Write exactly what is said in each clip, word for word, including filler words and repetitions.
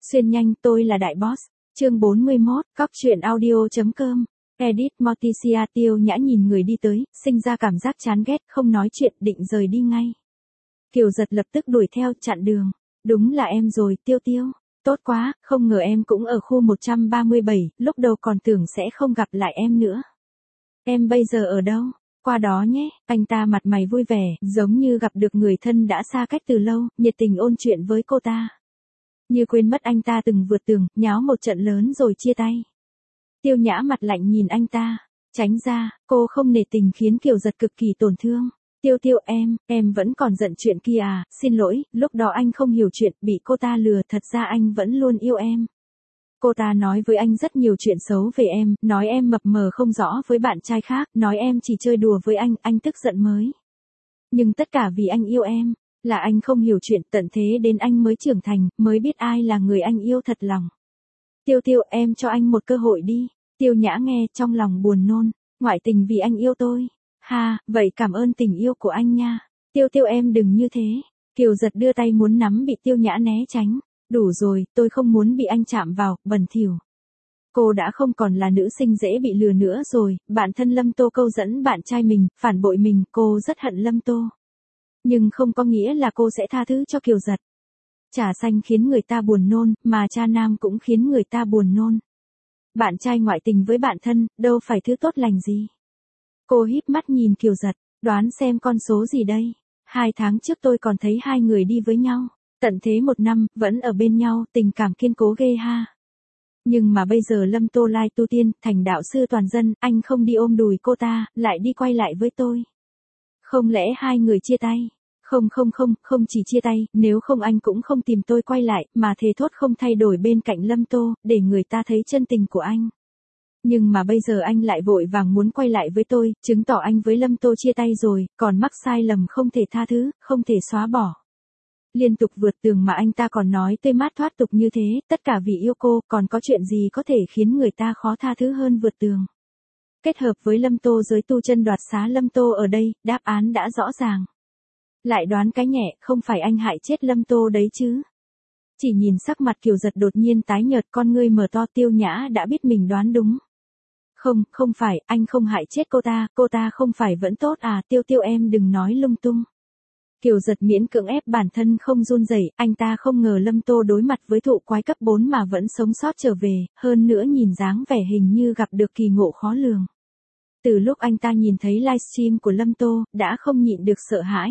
Xuyên nhanh, tôi là đại boss. Chương bốn mươi mốt, cóc truyện audio chấm com. Edit Morticia. Tiêu Nhã nhìn người đi tới, sinh ra cảm giác chán ghét, không nói chuyện, định rời đi ngay. Kiều Giật lập tức đuổi theo, chặn đường. Đúng là em rồi, Tiêu Tiêu. Tốt quá, không ngờ em cũng ở khu một trăm ba mươi bảy, lúc đầu còn tưởng sẽ không gặp lại em nữa. Em bây giờ ở đâu? Qua đó nhé. Anh ta mặt mày vui vẻ, giống như gặp được người thân đã xa cách từ lâu, nhiệt tình ôn chuyện với cô ta. Như quên mất anh ta từng vượt tường, nháo một trận lớn rồi chia tay. Tiêu Nhã mặt lạnh nhìn anh ta. Tránh ra, cô không nể tình khiến Kiều Giật cực kỳ tổn thương. Tiêu Tiêu em, em vẫn còn giận chuyện kia à, xin lỗi, lúc đó anh không hiểu chuyện, bị cô ta lừa, thật ra anh vẫn luôn yêu em. Cô ta nói với anh rất nhiều chuyện xấu về em, nói em mập mờ không rõ với bạn trai khác, nói em chỉ chơi đùa với anh, anh tức giận mới. Nhưng tất cả vì anh yêu em, là anh không hiểu chuyện, tận thế đến anh mới trưởng thành, mới biết ai là người anh yêu thật lòng. Tiêu Tiêu em cho anh một cơ hội đi. Tiêu Nhã nghe trong lòng buồn nôn, ngoại tình vì anh yêu tôi. Ha, vậy cảm ơn tình yêu của anh nha. Tiêu Tiêu em đừng như thế. Kiều Giật đưa tay muốn nắm, bị Tiêu Nhã né tránh. Đủ rồi, tôi không muốn bị anh chạm vào, bẩn thỉu. Cô đã không còn là nữ sinh dễ bị lừa nữa rồi, bạn thân Lâm Tô câu dẫn bạn trai mình, phản bội mình, cô rất hận Lâm Tô. Nhưng không có nghĩa là cô sẽ tha thứ cho Kiều Giật. Trà xanh khiến người ta buồn nôn, mà cha nam cũng khiến người ta buồn nôn. Bạn trai ngoại tình với bạn thân, đâu phải thứ tốt lành gì. Cô híp mắt nhìn Kiều Giật, đoán xem con số gì đây. Hai tháng trước tôi còn thấy hai người đi với nhau. Tận thế một năm, vẫn ở bên nhau, tình cảm kiên cố ghê ha. Nhưng mà bây giờ Lâm Tô lai tu tiên, thành đạo sư toàn dân, anh không đi ôm đùi cô ta, lại đi quay lại với tôi. Không lẽ hai người chia tay? Không không không, không chỉ chia tay, nếu không anh cũng không tìm tôi quay lại, mà thề thốt không thay đổi bên cạnh Lâm Tô, để người ta thấy chân tình của anh. Nhưng mà bây giờ anh lại vội vàng muốn quay lại với tôi, chứng tỏ anh với Lâm Tô chia tay rồi, còn mắc sai lầm không thể tha thứ, không thể xóa bỏ. Liên tục vượt tường mà anh ta còn nói tươi mát thoát tục như thế, tất cả vì yêu cô, còn có chuyện gì có thể khiến người ta khó tha thứ hơn vượt tường. Kết hợp với Lâm Tô giới tu chân đoạt xá Lâm Tô ở đây, đáp án đã rõ ràng. Lại đoán cái nhẹ, không phải anh hại chết Lâm Tô đấy chứ. Chỉ nhìn sắc mặt Kiều Giật đột nhiên tái nhợt, con ngươi mở to. Tiêu Nhã đã biết mình đoán đúng. Không, không phải, anh không hại chết cô ta, cô ta không phải vẫn tốt à, Tiêu Tiêu em đừng nói lung tung. Kiều Giật miễn cưỡng ép bản thân không run rẩy, anh ta không ngờ Lâm Tô đối mặt với thụ quái cấp bốn mà vẫn sống sót trở về, hơn nữa nhìn dáng vẻ hình như gặp được kỳ ngộ khó lường. Từ lúc anh ta nhìn thấy livestream của Lâm Tô, đã không nhịn được sợ hãi.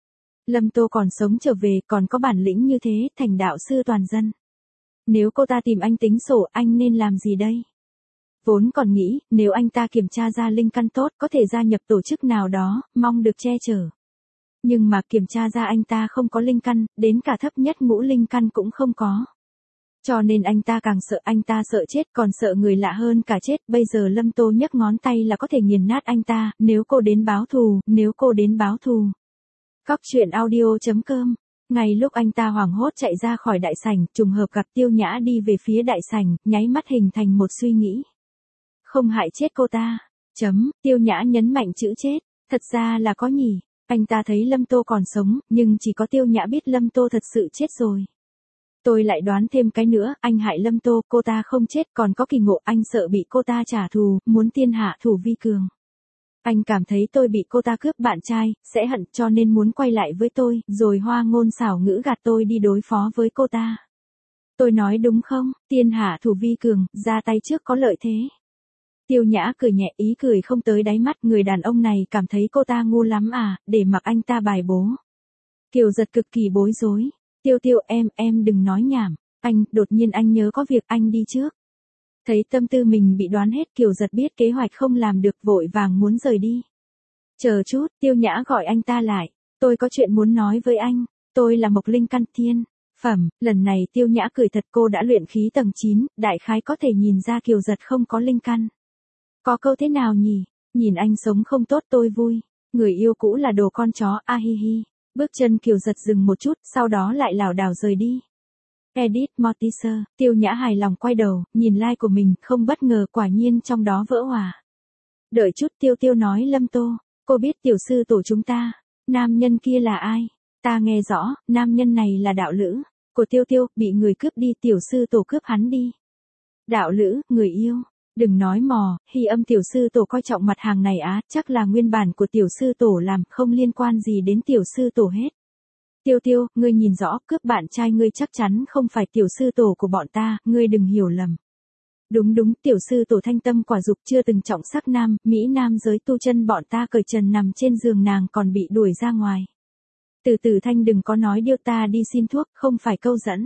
Lâm Tô còn sống trở về, còn có bản lĩnh như thế, thành đạo sư toàn dân. Nếu cô ta tìm anh tính sổ, anh nên làm gì đây? Vốn còn nghĩ, nếu anh ta kiểm tra ra linh căn tốt, có thể gia nhập tổ chức nào đó, mong được che chở. Nhưng mà kiểm tra ra anh ta không có linh căn, đến cả thấp nhất ngũ linh căn cũng không có. Cho nên anh ta càng sợ, anh ta sợ chết, còn sợ người lạ hơn cả chết. Bây giờ Lâm Tô nhấc ngón tay là có thể nghiền nát anh ta, nếu cô đến báo thù, nếu cô đến báo thù. Cóc truyện audio chấm com. Ngay lúc anh ta hoảng hốt chạy ra khỏi đại sảnh, trùng hợp gặp Tiêu Nhã đi về phía đại sảnh, nháy mắt hình thành một suy nghĩ. Không hại chết cô ta. Chấm, Tiêu Nhã nhấn mạnh chữ chết. Thật ra là có nhỉ. Anh ta thấy Lâm Tô còn sống, nhưng chỉ có Tiêu Nhã biết Lâm Tô thật sự chết rồi. Tôi lại đoán thêm cái nữa, anh hại Lâm Tô, cô ta không chết, còn có kỳ ngộ, anh sợ bị cô ta trả thù, muốn tiên hạ thủ vi cường. Anh cảm thấy tôi bị cô ta cướp bạn trai, sẽ hận, cho nên muốn quay lại với tôi, rồi hoa ngôn xảo ngữ gạt tôi đi đối phó với cô ta. Tôi nói đúng không? Tiên hạ thủ vi cường, ra tay trước có lợi thế. Tiêu Nhã cười nhẹ, ý cười không tới đáy mắt, người đàn ông này cảm thấy cô ta ngu lắm à, để mặc anh ta bài bố. Kiều Giật cực kỳ bối rối. Tiêu Tiêu em, em đừng nói nhảm. Anh, đột nhiên anh nhớ có việc, anh đi trước. Thấy tâm tư mình bị đoán hết, Kiều Giật biết kế hoạch không làm được, vội vàng muốn rời đi. Chờ chút, Tiêu Nhã gọi anh ta lại. Tôi có chuyện muốn nói với anh. Tôi là Mộc Linh căn thiên phẩm. Lần này Tiêu Nhã cười thật, cô đã luyện khí tầng chín, đại khái có thể nhìn ra Kiều Giật không có linh căn. Có câu thế nào nhỉ? Nhìn anh sống không tốt tôi vui. Người yêu cũ là đồ con chó, a hi hi. Bước chân Kiều Giật dừng một chút, sau đó lại lảo đảo rời đi. Edit Morticia. Tiêu Nhã hài lòng quay đầu, nhìn like của mình, không bất ngờ, quả nhiên trong đó vỡ hòa. Đợi chút, Tiêu Tiêu nói Lâm Tô, cô biết tiểu sư tổ chúng ta, nam nhân kia là ai? Ta nghe rõ, nam nhân này là đạo lữ. Của Tiêu Tiêu, bị người cướp đi, tiểu sư tổ cướp hắn đi. Đạo lữ, người yêu. Đừng nói mò, Hy Âm tiểu sư tổ coi trọng mặt hàng này á, chắc là nguyên bản của tiểu sư tổ làm, không liên quan gì đến tiểu sư tổ hết. Tiêu Tiêu, ngươi nhìn rõ, cướp bạn trai ngươi chắc chắn không phải tiểu sư tổ của bọn ta, ngươi đừng hiểu lầm. Đúng đúng, tiểu sư tổ thanh tâm quả dục chưa từng trọng sắc nam, Mỹ nam giới tu chân bọn ta cởi trần nằm trên giường nàng còn bị đuổi ra ngoài. Từ từ thanh đừng có nói điêu ta đi xin thuốc, không phải câu dẫn.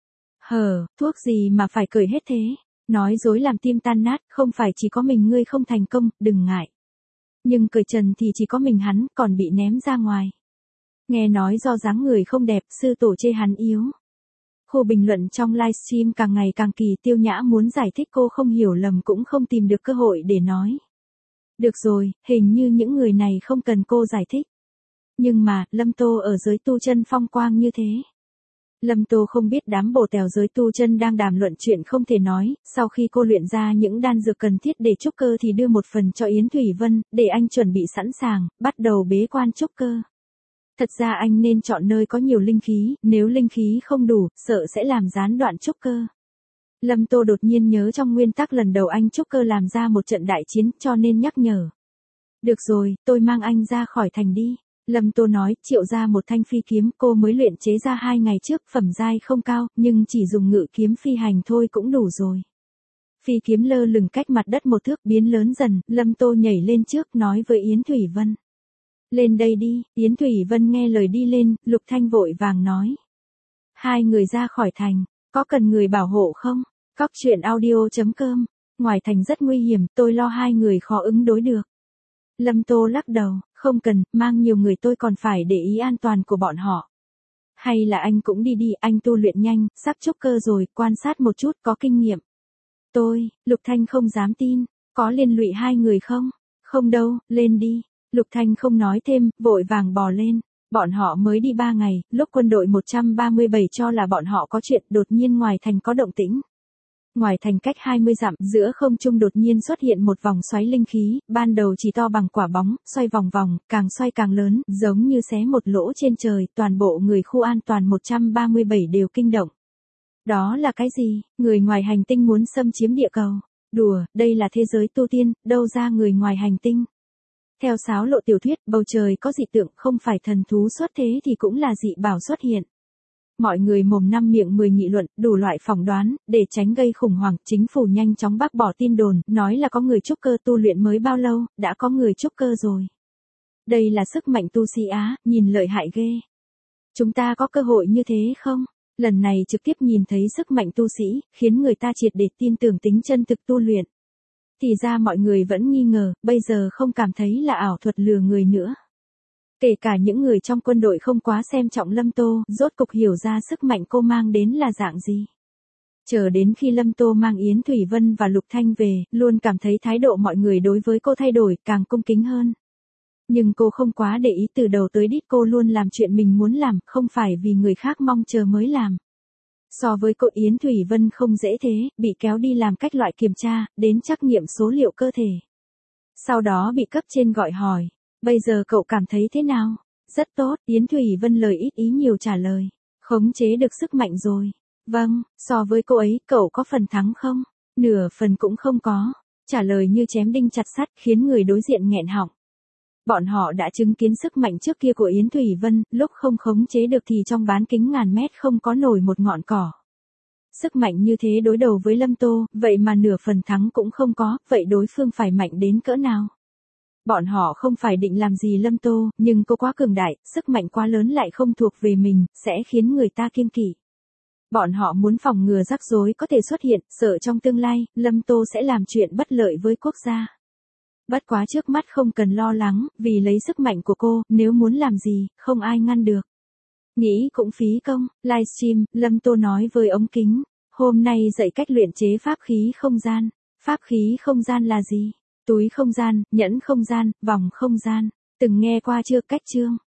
Hờ, thuốc gì mà phải cởi hết thế? Nói dối làm tim tan nát, không phải chỉ có mình ngươi không thành công, đừng ngại. Nhưng cởi trần thì chỉ có mình hắn, còn bị ném ra ngoài. Nghe nói do dáng người không đẹp, sư tổ chê hắn yếu. Khu bình luận trong livestream càng ngày càng kỳ, Tiêu Nhã muốn giải thích cô không hiểu lầm cũng không tìm được cơ hội để nói. Được rồi, hình như những người này không cần cô giải thích. Nhưng mà, Lâm Tô ở giới tu chân phong quang như thế. Lâm Tô không biết đám bồ tèo giới tu chân đang đàm luận chuyện không thể nói, sau khi cô luyện ra những đan dược cần thiết để trúc cơ thì đưa một phần cho Yến Thủy Vân, để anh chuẩn bị sẵn sàng, bắt đầu bế quan trúc cơ. Thật ra anh nên chọn nơi có nhiều linh khí, nếu linh khí không đủ, sợ sẽ làm gián đoạn trúc cơ. Lâm Tô đột nhiên nhớ trong nguyên tắc lần đầu anh trúc cơ làm ra một trận đại chiến, cho nên nhắc nhở. Được rồi, tôi mang anh ra khỏi thành đi. Lâm Tô nói, triệu ra một thanh phi kiếm cô mới luyện chế ra hai ngày trước, phẩm giai không cao, nhưng chỉ dùng ngự kiếm phi hành thôi cũng đủ rồi. Phi kiếm lơ lửng cách mặt đất một thước biến lớn dần, Lâm Tô nhảy lên trước nói với Yến Thủy Vân. Lên đây đi, Yến Thủy Vân nghe lời đi lên, Lục Thanh vội vàng nói. Hai người ra khỏi thành, có cần người bảo hộ không? Cóc truyện audio chấm com, ngoài thành rất nguy hiểm, tôi lo hai người khó ứng đối được. Lâm Tô lắc đầu, không cần, mang nhiều người tôi còn phải để ý an toàn của bọn họ. Hay là anh cũng đi đi, anh tu luyện nhanh, sắp trúc cơ rồi, quan sát một chút, có kinh nghiệm. Tôi, Lục Thanh không dám tin, có liên lụy hai người không? Không đâu, lên đi. Lục Thanh không nói thêm, vội vàng bò lên. Bọn họ mới đi ba ngày, lúc quân đội một trăm ba mươi bảy cho là bọn họ có chuyện, đột nhiên ngoài thành có động tĩnh. Ngoài thành cách hai mươi dặm, giữa không trung đột nhiên xuất hiện một vòng xoáy linh khí, ban đầu chỉ to bằng quả bóng, xoay vòng vòng, càng xoay càng lớn, giống như xé một lỗ trên trời, toàn bộ người khu an toàn một trăm ba mươi bảy đều kinh động. Đó là cái gì? Người ngoài hành tinh muốn xâm chiếm địa cầu. Đùa, đây là thế giới tu tiên, đâu ra người ngoài hành tinh. Theo sáo lộ tiểu thuyết, bầu trời có dị tượng, không phải thần thú xuất thế thì cũng là dị bảo xuất hiện. Mọi người mồm năm miệng mười nghị luận, đủ loại phỏng đoán, để tránh gây khủng hoảng, chính phủ nhanh chóng bác bỏ tin đồn, nói là có người trúc cơ tu luyện mới bao lâu, đã có người trúc cơ rồi. Đây là sức mạnh tu sĩ Á, nhìn lợi hại ghê. Chúng ta có cơ hội như thế không? Lần này trực tiếp nhìn thấy sức mạnh tu sĩ, khiến người ta triệt để tin tưởng tính chân thực tu luyện. Thì ra mọi người vẫn nghi ngờ, bây giờ không cảm thấy là ảo thuật lừa người nữa. Kể cả những người trong quân đội không quá xem trọng Lâm Tô, rốt cục hiểu ra sức mạnh cô mang đến là dạng gì. Chờ đến khi Lâm Tô mang Yến Thủy Vân và Lục Thanh về, luôn cảm thấy thái độ mọi người đối với cô thay đổi, càng cung kính hơn. Nhưng cô không quá để ý, từ đầu tới đít cô luôn làm chuyện mình muốn làm, không phải vì người khác mong chờ mới làm. So với cô Yến Thủy Vân không dễ thế, bị kéo đi làm cách loại kiểm tra, đến trắc nghiệm số liệu cơ thể. Sau đó bị cấp trên gọi hỏi. Bây giờ cậu cảm thấy thế nào? Rất tốt, Yến Thủy Vân lời ít ý nhiều trả lời. Khống chế được sức mạnh rồi. Vâng, so với cô ấy, cậu có phần thắng không? Nửa phần cũng không có. Trả lời như chém đinh chặt sắt khiến người đối diện nghẹn họng. Bọn họ đã chứng kiến sức mạnh trước kia của Yến Thủy Vân, lúc không khống chế được thì trong bán kính ngàn mét không có nổi một ngọn cỏ. Sức mạnh như thế đối đầu với Lâm Tô, vậy mà nửa phần thắng cũng không có, vậy đối phương phải mạnh đến cỡ nào? Bọn họ không phải định làm gì Lâm Tô, nhưng cô quá cường đại, sức mạnh quá lớn lại không thuộc về mình, sẽ khiến người ta kiêng kỵ. Bọn họ muốn phòng ngừa rắc rối có thể xuất hiện, sợ trong tương lai, Lâm Tô sẽ làm chuyện bất lợi với quốc gia. Bất quá trước mắt không cần lo lắng, vì lấy sức mạnh của cô, nếu muốn làm gì, không ai ngăn được. Nghĩ cũng phí công, livestream, Lâm Tô nói với ống kính, hôm nay dạy cách luyện chế pháp khí không gian. Pháp khí không gian là gì? Túi không gian, nhẫn không gian, vòng không gian. Từng nghe qua chưa? Cách chương.